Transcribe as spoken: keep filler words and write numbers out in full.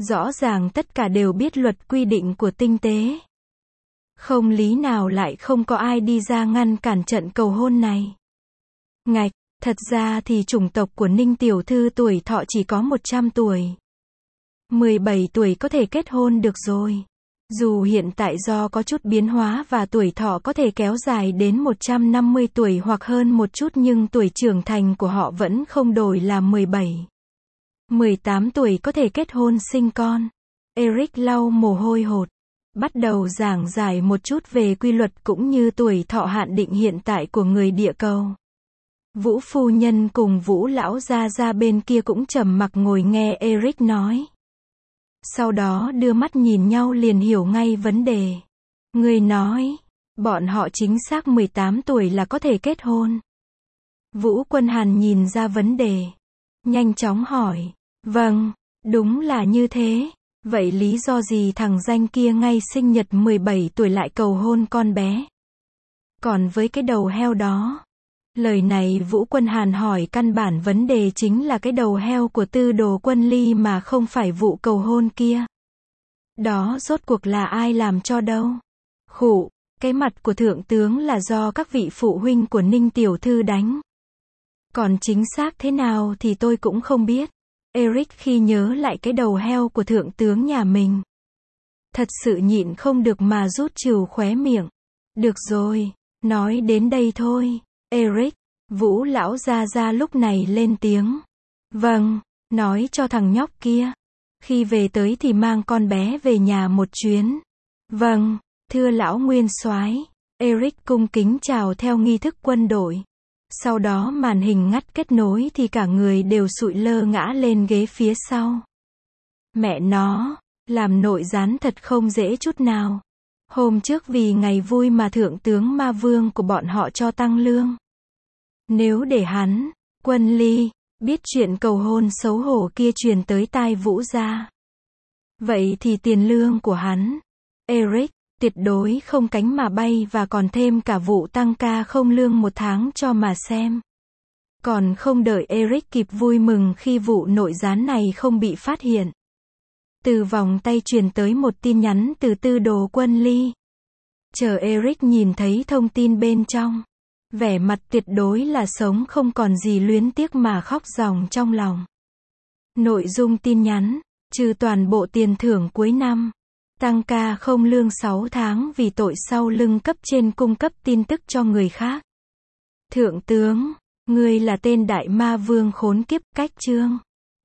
Rõ ràng tất cả đều biết luật quy định của tinh tế. Không lý nào lại không có ai đi ra ngăn cản trận cầu hôn này. Ngạch, thật ra thì chủng tộc của Ninh tiểu thư tuổi thọ chỉ có một trăm tuổi. mười bảy tuổi có thể kết hôn được rồi. Dù hiện tại do có chút biến hóa và tuổi thọ có thể kéo dài đến một trăm năm mươi tuổi hoặc hơn một chút nhưng tuổi trưởng thành của họ vẫn không đổi là mười bảy. mười tám tuổi có thể kết hôn sinh con. Eric lau mồ hôi hột. Bắt đầu giảng giải một chút về quy luật cũng như tuổi thọ hạn định hiện tại của người địa cầu. Vũ phu nhân cùng Vũ lão gia gia bên kia cũng trầm mặc ngồi nghe Eric nói. Sau đó đưa mắt nhìn nhau liền hiểu ngay vấn đề. Người nói, bọn họ chính xác mười tám tuổi là có thể kết hôn. Vũ Quân Hàn nhìn ra vấn đề. Nhanh chóng hỏi. Vâng, đúng là như thế. Vậy lý do gì thằng danh kia ngay sinh nhật mười bảy tuổi lại cầu hôn con bé? Còn với cái đầu heo đó. Lời này Vũ Quân Hàn hỏi căn bản vấn đề chính là cái đầu heo của Tư Đồ Quân Ly mà không phải vụ cầu hôn kia. Đó rốt cuộc là ai làm cho đâu? Khụ, cái mặt của thượng tướng là do các vị phụ huynh của Ninh tiểu thư đánh. Còn chính xác thế nào thì tôi cũng không biết. Eric khi nhớ lại cái đầu heo của thượng tướng nhà mình. Thật sự nhịn không được mà rút trừ khóe miệng. Được rồi, nói đến đây thôi. Eric, Vũ lão gia gia lúc này lên tiếng. Vâng, nói cho thằng nhóc kia. Khi về tới thì mang con bé về nhà một chuyến. Vâng, thưa lão nguyên soái. Eric cung kính chào theo nghi thức quân đội. Sau đó màn hình ngắt kết nối thì cả người đều sụi lơ ngã lên ghế phía sau. Mẹ nó, làm nội gián thật không dễ chút nào. Hôm trước vì ngày vui mà thượng tướng ma vương của bọn họ cho tăng lương. Nếu để hắn, Quân Ly, biết chuyện cầu hôn xấu hổ kia truyền tới tai Vũ gia. Vậy thì tiền lương của hắn, Eric, tuyệt đối không cánh mà bay và còn thêm cả vụ tăng ca không lương một tháng cho mà xem. Còn không đợi Eric kịp vui mừng khi vụ nội gián này không bị phát hiện. Từ vòng tay truyền tới một tin nhắn từ Tư Đồ Quân Ly. Chờ Eric nhìn thấy thông tin bên trong. Vẻ mặt tuyệt đối là sống không còn gì luyến tiếc mà khóc ròng trong lòng. Nội dung tin nhắn, trừ toàn bộ tiền thưởng cuối năm. Tăng ca không lương sáu tháng vì tội sau lưng cấp trên cung cấp tin tức cho người khác. Thượng tướng, ngươi là tên đại ma vương khốn kiếp, cách chương.